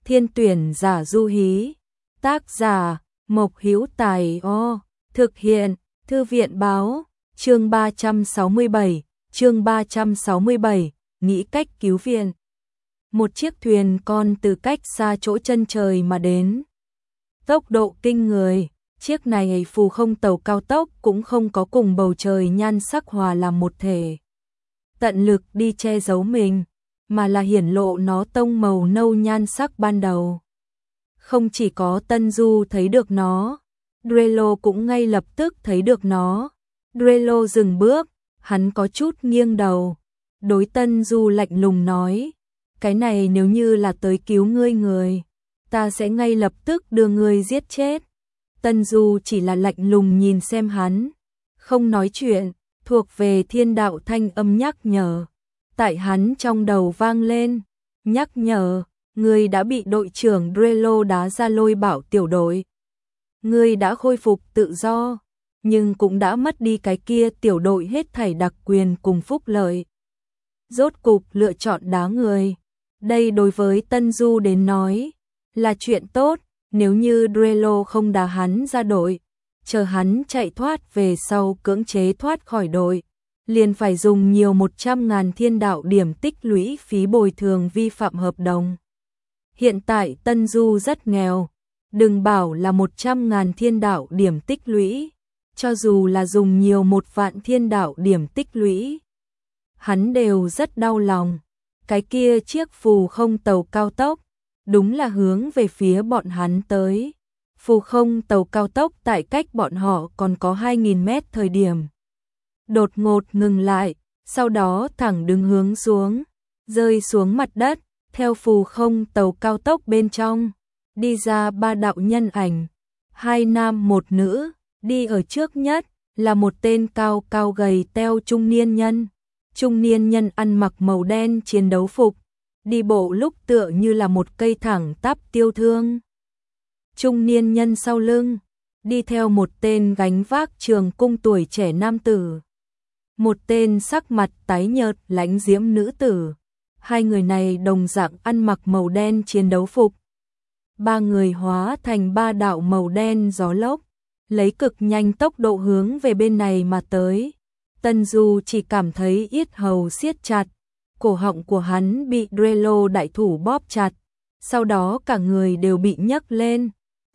Thiên tuyển giả Du Hí. Tác giả Mộc Hữu Tài. Thực hiện Thư viện báo. Chương 367, nghĩ cách cứu viện. Một chiếc thuyền con từ cách xa chỗ chân trời mà đến. Tốc độ kinh người, chiếc này phù không tàu cao tốc cũng không có cùng bầu trời nhan sắc hòa làm một thể. Tận lực đi che giấu mình, mà là hiển lộ nó tông màu nâu nhan sắc ban đầu. Không chỉ có Tân Du thấy được nó, Drello cũng ngay lập tức thấy được nó. Drello dừng bước, hắn có chút nghiêng đầu, đối Tân Du lạnh lùng nói, cái này nếu như là tới cứu ngươi người, ta sẽ ngay lập tức đưa ngươi giết chết. Tân Du chỉ là lạnh lùng nhìn xem hắn, không nói chuyện, thuộc về thiên đạo thanh âm nhắc nhở. Tại hắn trong đầu vang lên, nhắc nhở, ngươi đã bị đội trưởng Drello đá ra Lôi Bảo tiểu đội. Ngươi đã khôi phục tự do, nhưng cũng đã mất đi cái kia tiểu đội hết thảy đặc quyền cùng phúc lợi. Rốt cục lựa chọn đá người. Đây đối với Tân Du đến nói là chuyện tốt, nếu như Drello không đá hắn ra đội, chờ hắn chạy thoát về sau cưỡng chế thoát khỏi đội, liền phải dùng nhiều 100.000 thiên đạo điểm tích lũy phí bồi thường vi phạm hợp đồng. Hiện tại Tân Du rất nghèo, đừng bảo là 100.000 thiên đạo điểm tích lũy, cho dù là dùng nhiều 1 vạn thiên đạo điểm tích lũy, hắn đều rất đau lòng. Cái kia chiếc phù không tàu cao tốc, đúng là hướng về phía bọn hắn tới. Phù không tàu cao tốc tại cách bọn họ còn có 2.000 mét thời điểm. Đột ngột ngừng lại, sau đó thẳng đứng hướng xuống, rơi xuống mặt đất, theo phù không tàu cao tốc bên trong. Đi ra 3 đạo nhân ảnh, 2 nam 1 nữ, đi ở trước nhất là một tên cao cao gầy teo trung niên nhân. Trung niên nhân ăn mặc màu đen chiến đấu phục, đi bộ lúc tựa như là một cây thẳng tắp tiêu thương. Trung niên nhân sau lưng, đi theo một tên gánh vác trường cung tuổi trẻ nam tử. Một tên sắc mặt tái nhợt lãnh diễm nữ tử. Hai người này đồng dạng ăn mặc màu đen chiến đấu phục. 3 người hóa thành 3 đạo màu đen gió lốc, lấy cực nhanh tốc độ hướng về bên này mà tới. Tân Du chỉ cảm thấy yết hầu siết chặt, cổ họng của hắn bị Drello đại thủ bóp chặt, sau đó cả người đều bị nhấc lên.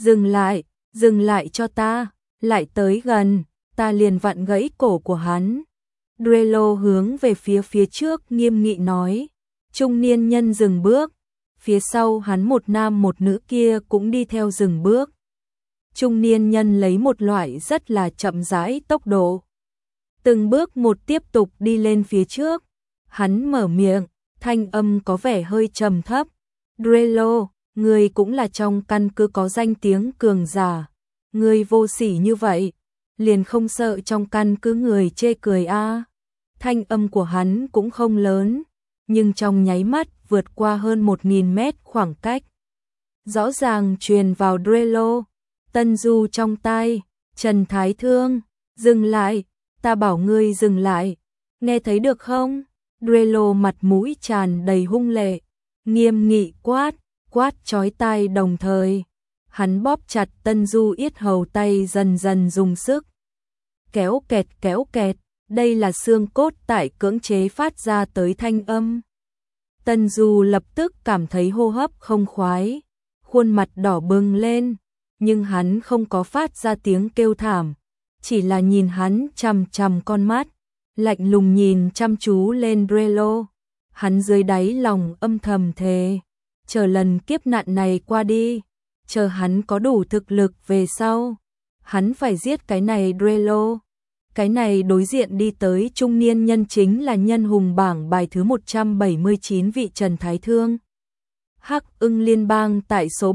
Dừng lại cho ta, lại tới gần, ta liền vặn gãy cổ của hắn. Drello hướng về phía trước nghiêm nghị nói. Trung niên nhân dừng bước, phía sau hắn một nam một nữ kia cũng đi theo dừng bước. Trung niên nhân lấy một loại rất là chậm rãi tốc độ, từng bước một tiếp tục đi lên phía trước. Hắn mở miệng, thanh âm có vẻ hơi trầm thấp. Drello, ngươi cũng là trong căn cứ có danh tiếng cường giả. Ngươi vô sỉ như vậy, liền không sợ trong căn cứ người chê cười a? Thanh âm của hắn cũng không lớn, nhưng trong nháy mắt vượt qua hơn 1.000 mét khoảng cách. Rõ ràng truyền vào Drello. Tân Du trong tai, Trần Thái Thương, dừng lại, ta bảo ngươi dừng lại, nghe thấy được không? Drello mặt mũi tràn đầy hung lệ, nghiêm nghị quát chói tai đồng thời. Hắn bóp chặt Tân Du yết hầu, tay dần dần dùng sức. Kéo kẹt, đây là xương cốt tại cưỡng chế phát ra tới thanh âm. Tân Du lập tức cảm thấy hô hấp không khoái, khuôn mặt đỏ bừng lên, nhưng hắn không có phát ra tiếng kêu thảm, chỉ là nhìn hắn chằm chằm con mắt, lạnh lùng nhìn chăm chú lên Drello. Hắn dưới đáy lòng âm thầm thề, chờ lần kiếp nạn này qua đi, chờ hắn có đủ thực lực về sau, hắn phải giết cái này Drello. Cái này đối diện đi tới trung niên nhân chính là nhân hùng bảng bài thứ 179 vị Trần Thái Thương. Hắc Ưng Liên bang tại số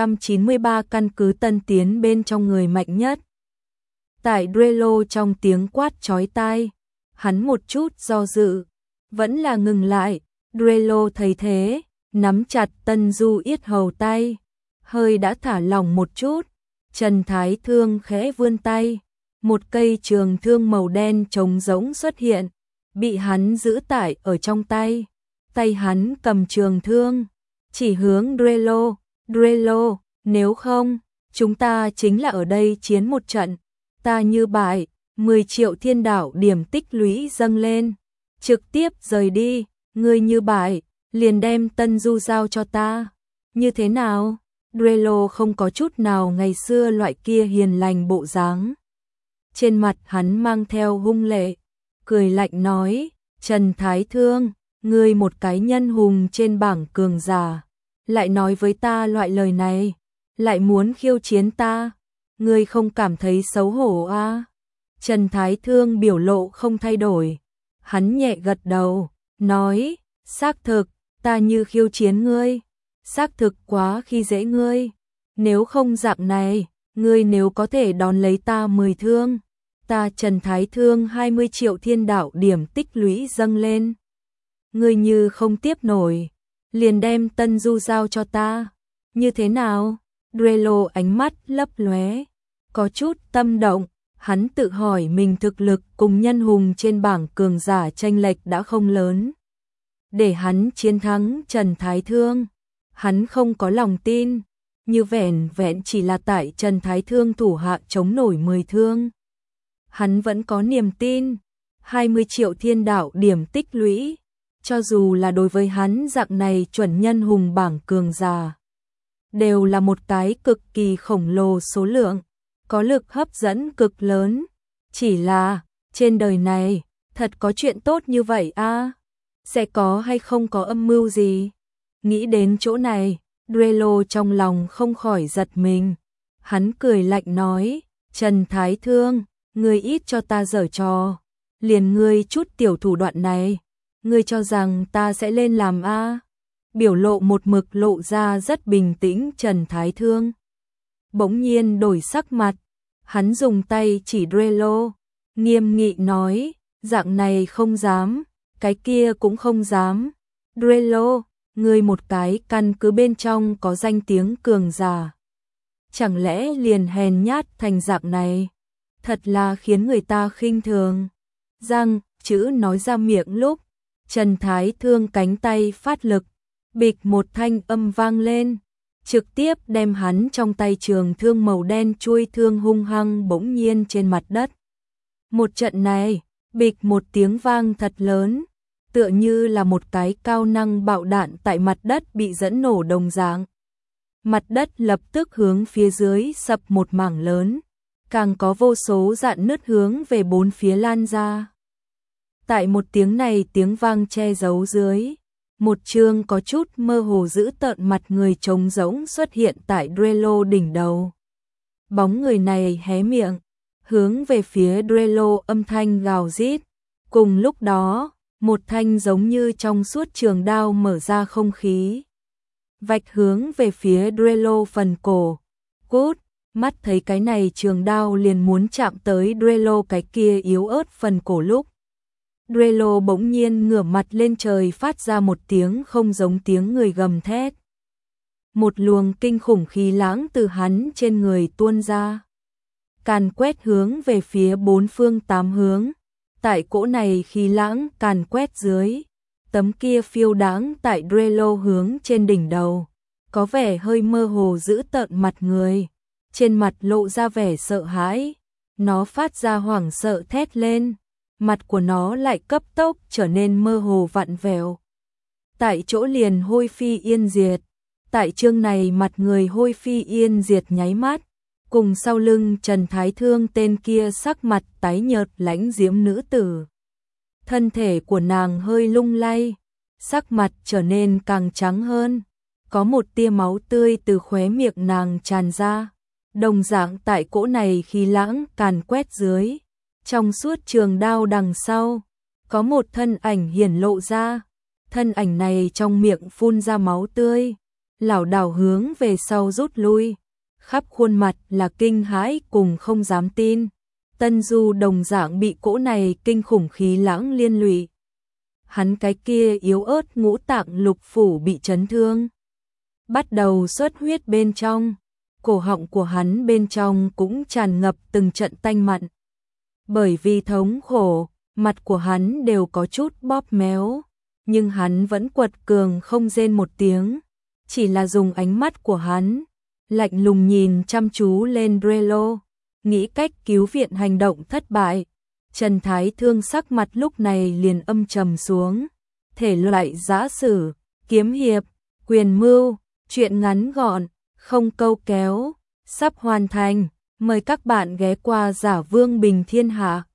793 căn cứ Tân Tiến bên trong người mạnh nhất. Tại Drello trong tiếng quát chói tai, hắn một chút do dự, vẫn là ngừng lại. Drello thấy thế, nắm chặt Tân Du yết hầu tay, hơi đã thả lỏng một chút. Trần Thái Thương khẽ vươn tay, một cây trường thương màu đen trống rỗng xuất hiện, bị hắn giữ tại ở trong tay. Tay hắn cầm trường thương, chỉ hướng Drello, Drello, nếu không, chúng ta chính là ở đây chiến một trận. Ta như bại, 10 triệu thiên đạo điểm tích lũy dâng lên. Trực tiếp rời đi, ngươi như bại, liền đem Tân Du giao cho ta. Như thế nào? Drello không có chút nào ngày xưa loại kia hiền lành bộ dáng. Trên mặt hắn mang theo hung lệ, cười lạnh nói, Trần Thái Thương, ngươi một cái nhân hùng trên bảng cường giả, lại nói với ta loại lời này, lại muốn khiêu chiến ta, ngươi không cảm thấy xấu hổ à? Trần Thái Thương biểu lộ không thay đổi, hắn nhẹ gật đầu, nói, xác thực, ta như khiêu chiến ngươi, xác thực quá khi dễ ngươi, nếu không dạng này, ngươi nếu có thể đón lấy ta 10 thương, ta Trần Thái Thương 20 triệu thiên đạo điểm tích lũy dâng lên. Ngươi như không tiếp nổi, liền đem Tân Du giao cho ta. Như thế nào? Drello ánh mắt lấp lóe, có chút tâm động, hắn tự hỏi mình thực lực cùng nhân hùng trên bảng cường giả chênh lệch đã không lớn. Để hắn chiến thắng Trần Thái Thương, hắn không có lòng tin, như vẻn vẹn chỉ là tại Trần Thái Thương thủ hạ chống nổi 10 thương. Hắn vẫn có niềm tin, 20 triệu thiên đạo điểm tích lũy, cho dù là đối với hắn dạng này chuẩn nhân hùng bảng cường giả, đều là một cái cực kỳ khổng lồ số lượng, có lực hấp dẫn cực lớn. Chỉ là, trên đời này, thật có chuyện tốt như vậy à? Sẽ có hay không có âm mưu gì? Nghĩ đến chỗ này, Drello trong lòng không khỏi giật mình. Hắn cười lạnh nói, Trần Thái Thương, ngươi ít cho ta giở trò, liền ngươi chút tiểu thủ đoạn này, ngươi cho rằng ta sẽ lên làm a? Biểu lộ một mực lộ ra rất bình tĩnh Trần Thái Thương. Bỗng nhiên đổi sắc mặt, hắn dùng tay chỉ Drello, nghiêm nghị nói, dạng này không dám, cái kia cũng không dám. Drello, ngươi một cái căn cứ bên trong có danh tiếng cường giả, chẳng lẽ liền hèn nhát thành dạng này? Thật là khiến người ta khinh thường. Răng, chữ nói ra miệng lúc, Trần Thái Thương cánh tay phát lực, bịch một thanh âm vang lên, trực tiếp đem hắn trong tay trường thương màu đen chuôi thương hung hăng bỗng nhiên trên mặt đất. Một trận này, bịch một tiếng vang thật lớn, tựa như là một cái cao năng bạo đạn tại mặt đất bị dẫn nổ đồng dạng. Mặt đất lập tức hướng phía dưới sập một mảng lớn, càng có vô số rạn nứt hướng về bốn phía lan ra. Tại một tiếng này tiếng vang che giấu dưới, một chương có chút mơ hồ dữ tợn mặt người trống rỗng xuất hiện tại Drello đỉnh đầu. Bóng người này hé miệng, hướng về phía Drello âm thanh gào rít. Cùng lúc đó, một thanh giống như trong suốt trường đao mở ra không khí, vạch hướng về phía Drello phần cổ. Cút, mắt thấy cái này trường đao liền muốn chạm tới Drello cái kia yếu ớt phần cổ lúc. Drello bỗng nhiên ngửa mặt lên trời phát ra một tiếng không giống tiếng người gầm thét. Một luồng kinh khủng khí lãng từ hắn trên người tuôn ra, càn quét hướng về phía bốn phương tám hướng. Tại cỗ này khí lãng càn quét dưới, tấm kia phiêu đáng tại Drello hướng trên đỉnh đầu, có vẻ hơi mơ hồ giữ tợn mặt người, trên mặt lộ ra vẻ sợ hãi, nó phát ra hoảng sợ thét lên, mặt của nó lại cấp tốc trở nên mơ hồ vặn vẹo. Tại chỗ liền hôi phi yên diệt, tại chương này mặt người hôi phi yên diệt nháy mắt, cùng sau lưng Trần Thái Thương tên kia sắc mặt tái nhợt lãnh diễm nữ tử. Thân thể của nàng hơi lung lay, sắc mặt trở nên càng trắng hơn, có một tia máu tươi từ khóe miệng nàng tràn ra, đồng dạng tại cỗ này khí lãng càn quét dưới. Trong suốt trường đao đằng sau, có một thân ảnh hiển lộ ra, thân ảnh này trong miệng phun ra máu tươi, lảo đảo hướng về sau rút lui, khắp khuôn mặt là kinh hãi cùng không dám tin. Tân Du đồng dạng bị cỗ này kinh khủng khí lãng liên lụy. Hắn cái kia yếu ớt ngũ tạng lục phủ bị chấn thương, bắt đầu xuất huyết bên trong, cổ họng của hắn bên trong cũng tràn ngập từng trận tanh mặn. Bởi vì thống khổ, mặt của hắn đều có chút bóp méo, nhưng hắn vẫn quật cường không rên một tiếng, chỉ là dùng ánh mắt của hắn, lạnh lùng nhìn chăm chú lên Relo, nghĩ cách cứu viện hành động thất bại. Trần Thái Thương sắc mặt lúc này liền âm trầm xuống, thể loại giã sử, kiếm hiệp, quyền mưu, chuyện ngắn gọn, không câu kéo, sắp hoàn thành, mời các bạn ghé qua Giả Vương Bình Thiên Hạ.